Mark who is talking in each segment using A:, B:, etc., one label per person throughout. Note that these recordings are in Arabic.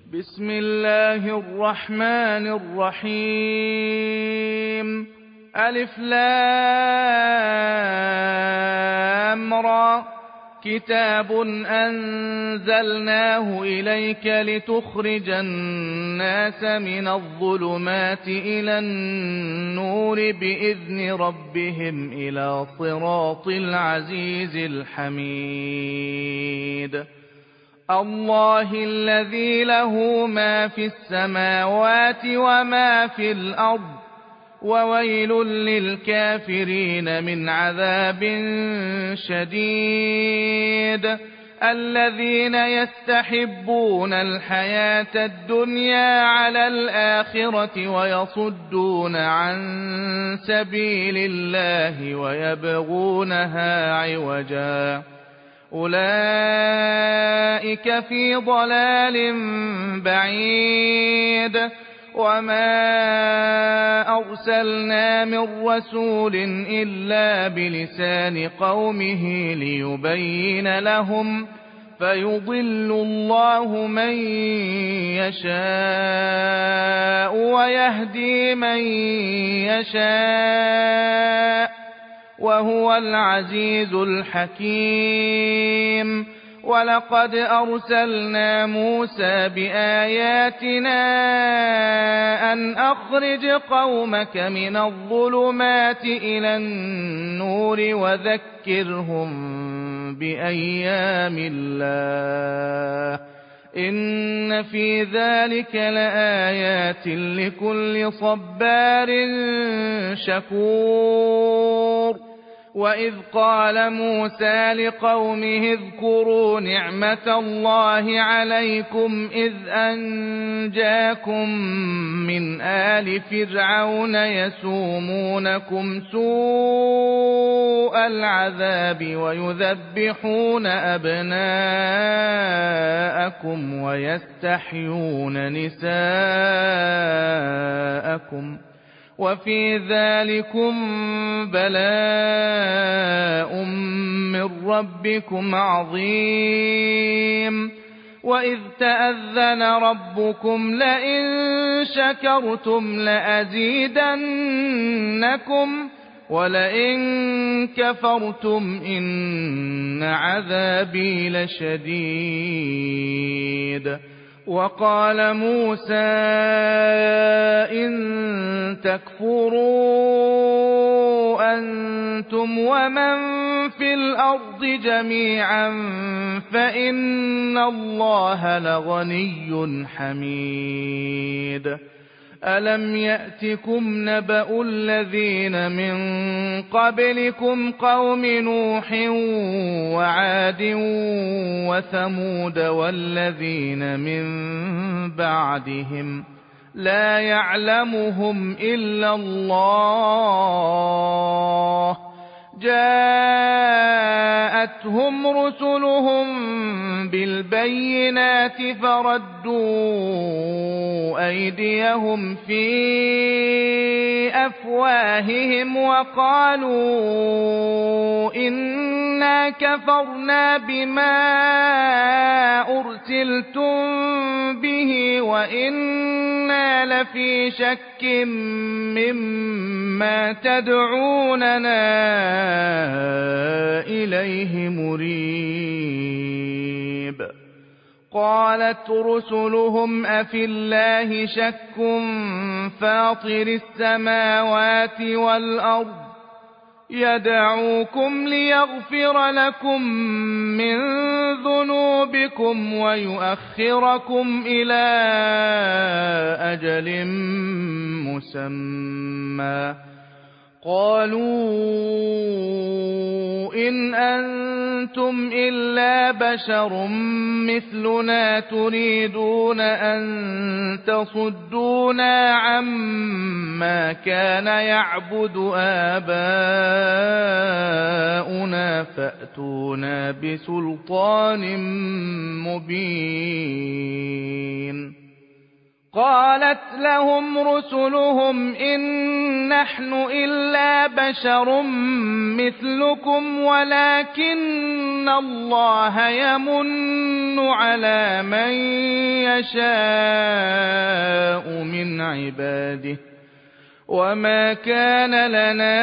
A: بسم الله الرحمن الرحيم ألف لام را كتاب أنزلناه إليك لتخرج الناس من الظلمات إلى النور بإذن ربهم إلى صراط العزيز الحميد الله الذي له ما في السماوات وما في الأرض وويل للكافرين من عذاب شديد الذين يستحبون الحياة الدنيا على الآخرة ويصدون عن سبيل الله ويبغونها عوجا أولئك في ضلال بعيد وما أرسلنا من رسول إلا بلسان قومه ليبين لهم فيضل الله من يشاء ويهدي من يشاء وهو العزيز الحكيم ولقد أرسلنا موسى بآياتنا أن أخرج قومك من الظلمات إلى النور وذكرهم بأيام الله إن في ذلك لآيات لكل صبار شكور وإذ قال موسى لقومه اذكروا نعمة الله عليكم إذ أنجاكم من آل فرعون يسومونكم سوء العذاب ويذبحون أبناءكم ويستحيون نساءكم وفي ذلكم بلاء من ربكم عظيم وإذ تأذن ربكم لئن شكرتم لأزيدنكم ولئن كفرتم إن عذابي لشديد وقال موسى إن تكفروا أنتم ومن في الأرض جميعا فإن الله لغني حميد ألم يأتكم نبأ الذين من قبلكم قوم نوح وعاد وثمود والذين من بعدهم لا يعلمهم إلا الله جاءتهم رسلهم بالبينات فردوا أيديهم في أفواههم وقالوا إنا كفرنا بما أرسلتم به وإنا لفي شك مما تدعوننا إليه مريب قالت رسلهم أفي الله شك فاطر السماوات والأرض يدعوكم ليغفر لكم من ذنوبكم ويؤخركم إلى أجل مسمى قالوا إن أنتم إلا بشر مثلنا تريدون أن تصدونا عما كان يعبد آباؤنا فأتونا بسلطان مبين قالت لهم رسلهم إن نحن إلا بشر مثلكم ولكن الله يمن على من يشاء من عباده وما كان لنا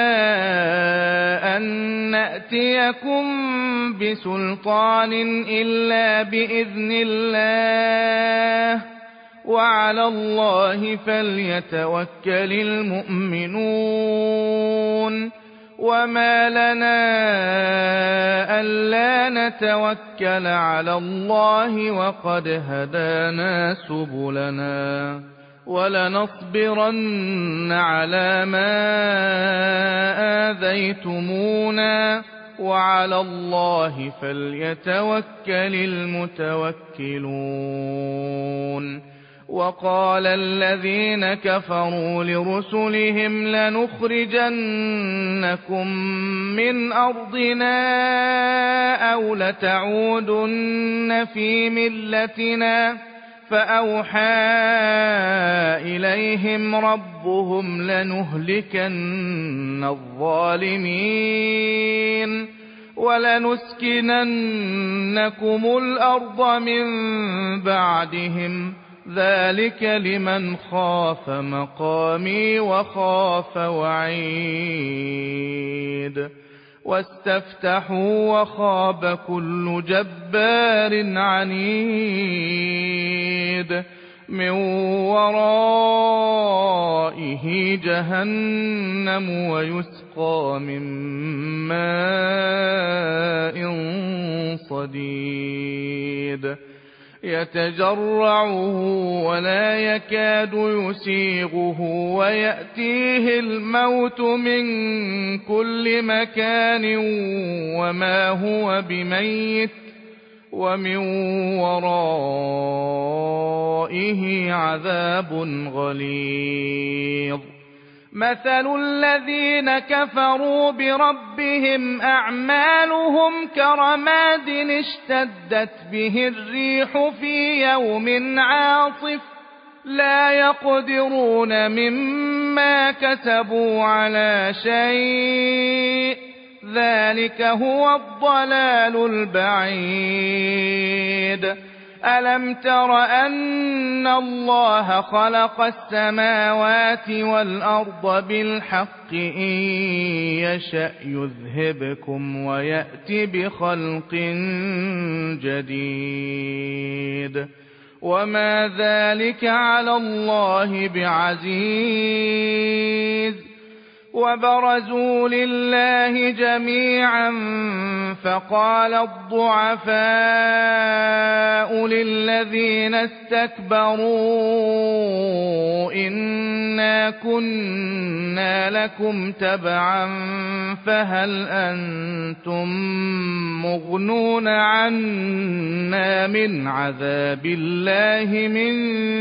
A: أن نأتيكم بسلطان إلا بإذن الله وعلى الله فليتوكل المؤمنون وما لنا ألا نتوكل على الله وقد هدانا سبلنا ولنصبرن على ما آذيتمونا وعلى الله فليتوكل المتوكلون وقال الذين كفروا لرسلهم لنخرجنكم من أرضنا أو لتعودن في ملتنا فأوحى إليهم ربهم لنهلكن الظالمين ولنسكننكم الأرض من بعدهم ذلك لمن خاف مقامي وخاف وعيد واستفتحوا وخاب كل جبار عنيد من ورائه جهنم ويسقى من ماء صديد يتجرعه ولا يكاد يسيغه ويأتيه الموت من كل مكان وما هو بميت ومن ورائه عذاب غليظ مثل الذين كفروا بربهم أعمالهم كرماد اشتدت به الريح في يوم عاصف لا يقدرون مما كسبوا على شيء ذلك هو الضلال البعيد ألم تر أن الله خلق السماوات والأرض بالحق إن يشأ يذهبكم ويأتي بخلق جديد وما ذلك على الله بعزيز وبرزوا لله جميعا فقال الضعفاء للذين استكبروا إنا كنا لكم تبعا فهل أنتم مغنون عنا من عذاب الله من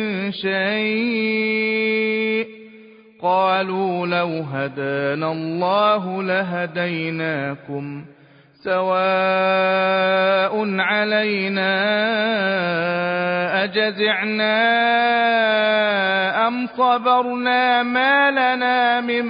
A: شيء قالوا لو هدانا الله لهديناكم سواء علينا أجزعنا أم صبرنا ما لنا من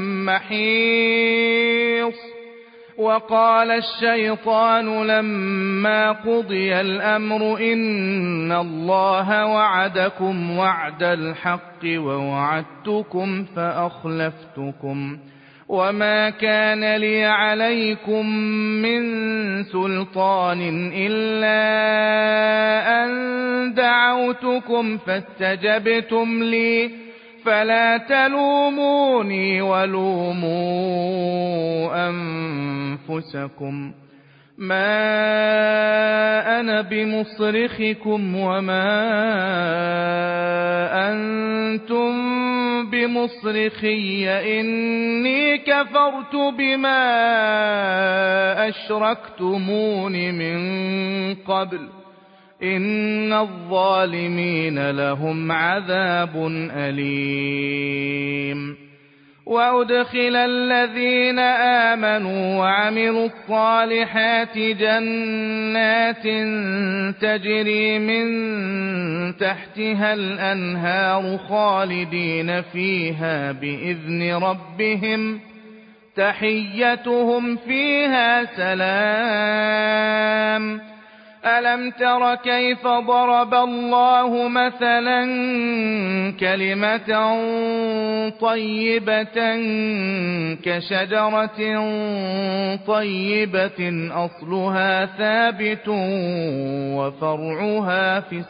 A: محيص وقال الشيطان لما قضي الأمر إن الله وعدكم وعد الحق ووعدتكم فأخلفتكم وما كان لي عليكم من سلطان إلا أن دعوتكم فاستجبتم لي فلا تلوموني ولوموا أنفسكم ما أنا بمصرخكم وما أنتم بمصرخي إني كفرت بما أشركتمون من قبل إن الظالمين لهم عذاب أليم وأدخل الذين آمنوا وعملوا الصالحات جنات تجري من تحتها الأنهار خالدين فيها بإذن ربهم تحيتهم فيها سلام. ألم تر كيف ضرب الله مثلا كلمة طيبة كشجرة طيبة أصلها ثابت وفرعها في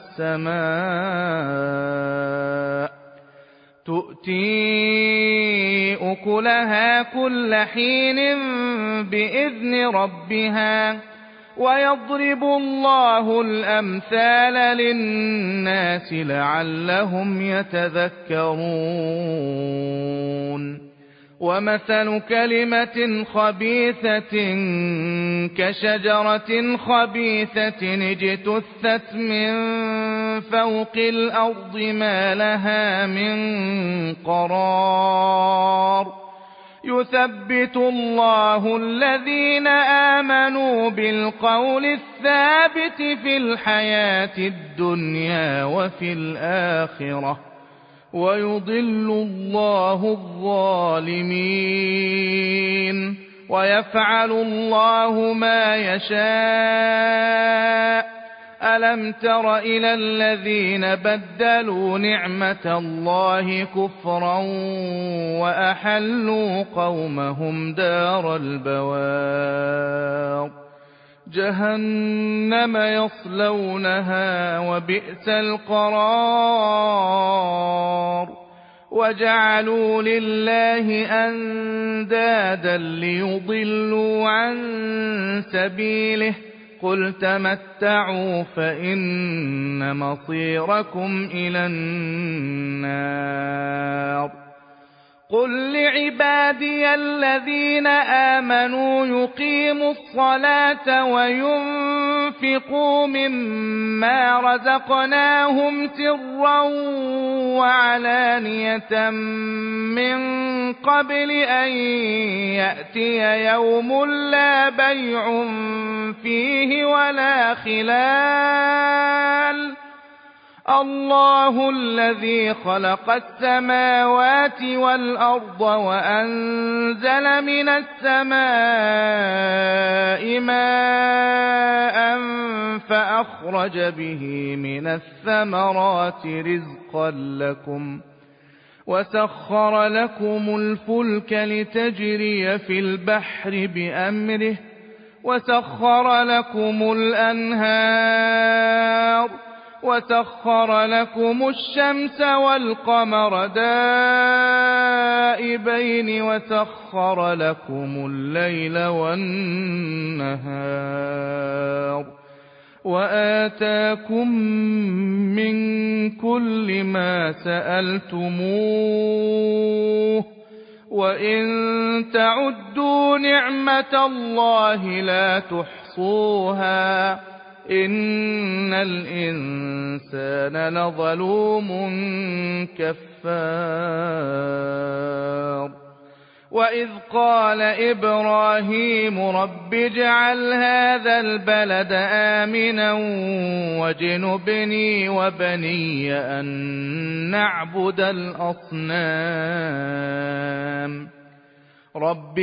A: السماء تؤتي أكلها كل حين بإذن ربها ويضرب الله الأمثال للناس لعلهم يتذكرون. ومثل كلمة خبيثة كشجرة خبيثة اجتثت من فوق الأرض ما لها من قرار. يثبت الله الذين آمنوا بالقول الثابت في الحياة الدنيا وفي الآخرة ويضل الله الظالمين ويفعل الله ما يشاء. ألم تر إلى الذين بدلوا نعمة الله كفرا وأحلوا قومهم دار البوار جهنم يصلونها وبئس القرار. وجعلوا لله أندادا ليضلوا عن سبيله قل تمتعوا فإن مصيركم إلى النار. قل لعبادي الذين آمنوا يقيموا الصلاة وينفقوا مما رزقناهم سرا وعلانية من قبل أن يأتي يوم لا بيع فيه ولا خلال. الله الذي خلق السماوات والأرض وأنزل من السماء ماء فأخرج به من الثمرات رزقا لكم وسخر لكم الفلك لتجري في البحر بأمره وسخر لكم الأنهار وسخر لكم الشمس والقمر دائبين وسخر لكم الليل والنهار وآتاكم من كل ما سألتموه وإن تعدوا نعمة الله لا تحصوها إن الإنسان لظلوم كفار. وإذ قال إبراهيم رب اجعل هذا البلد آمنا واجنبني وبني أن نعبد الأصنام رب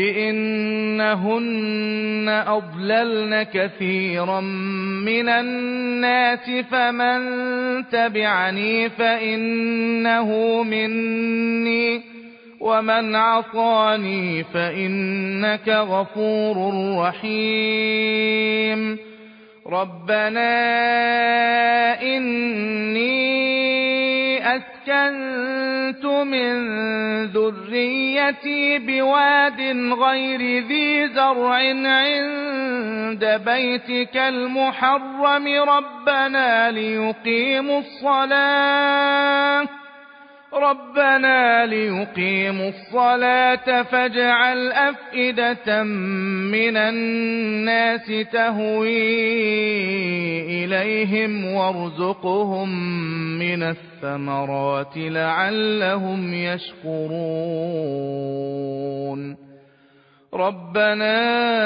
A: إنهن أضللن كثيرا من الناس فمن تبعني فإنه مني ومن عصاني فإنك غفور رحيم. ربنا إني أسكنت من ذريتي بواد غير ذي زرع عند بيتك المحرم ربنا ليقيموا الصلاة ربنا ليقيموا الصلاة فاجعل أفئدة من الناس تهوي إليهم وارزقهم من الثمرات لعلهم يشكرون ربنا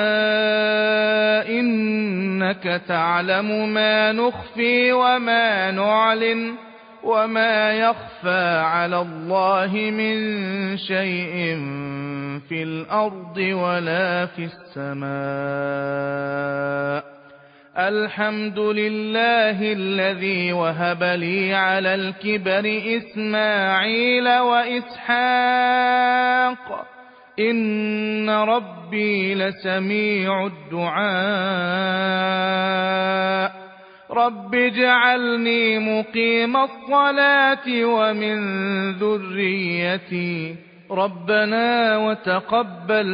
A: إنك تعلم ما نخفي وما نعلن وما يخفى على الله من شيء في الأرض ولا في السماء الحمد لله الذي وهب لي على الكبر إسماعيل وإسحاق إن ربي لسميع الدعاء رب اجعلني مقيم الصلاة ومن ذريتي ربنا وتقبل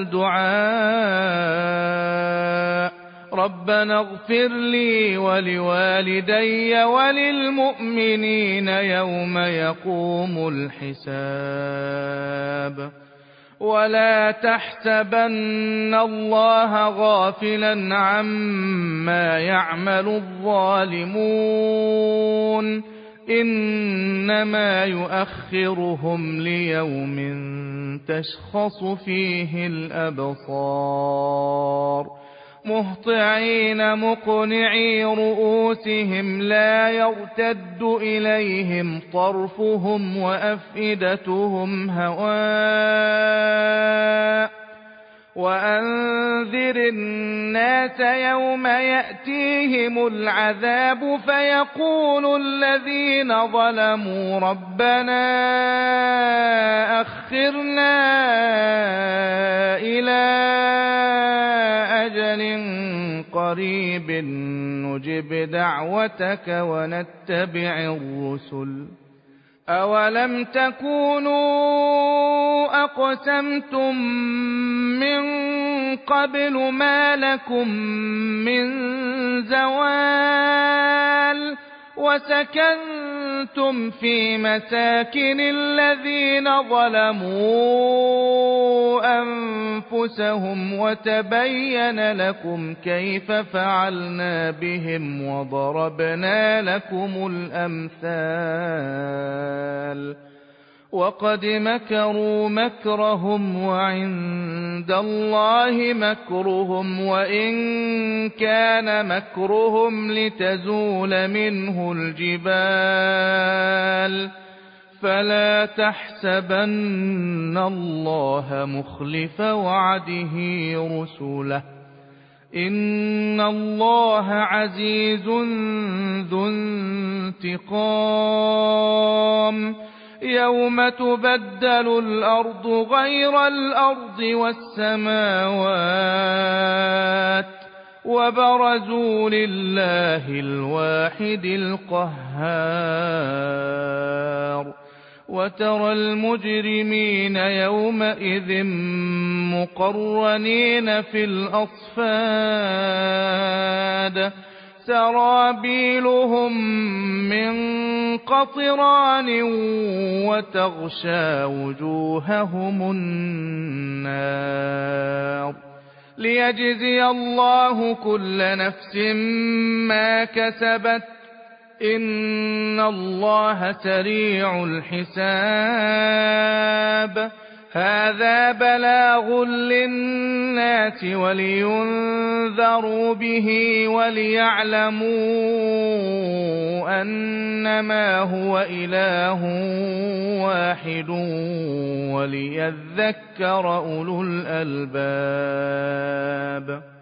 A: دعاء ربنا اغفر لي ولوالدي وللمؤمنين يوم يقوم الحساب ولا تحسبن الله غافلا عما يعمل الظالمون إنما يؤخرهم ليوم تشخص فيه الأبصار مهطعين مقنعي رؤوسهم لا يرتد إليهم طرفهم وأفئدتهم هواء وأنذر الناس يوم يأتيهم العذاب فيقول الذين ظلموا ربنا أخرنا إلى أجل قريب نجب دعوتك ونتبع الرسل أولم تكونوا أقسمتم من قبل ما لكم من زوال وسكنتم في مساكن الذين ظلموا أنفسهم وتبين لكم كيف فعلنا بهم وضربنا لكم الأمثال وقد مكروا مكرهم وعند الله مكرهم وإن كان مكرهم لتزول منه الجبال فلا تحسبن الله مخلف وعده رسله إن الله عزيز ذو انتقام يوم تبدل الأرض غير الأرض والسماوات وبرزوا لله الواحد القهار وترى المجرمين يومئذ مقرنين في الأصفاد سرابيلهم من قطران وتغشى وجوههم النار ليجزي الله كل نفس ما كسبت إن الله سريع الحساب هذا بلاغ للناس ولينذروا به وليعلموا أنما هو إله واحد وليذكر أولو الألباب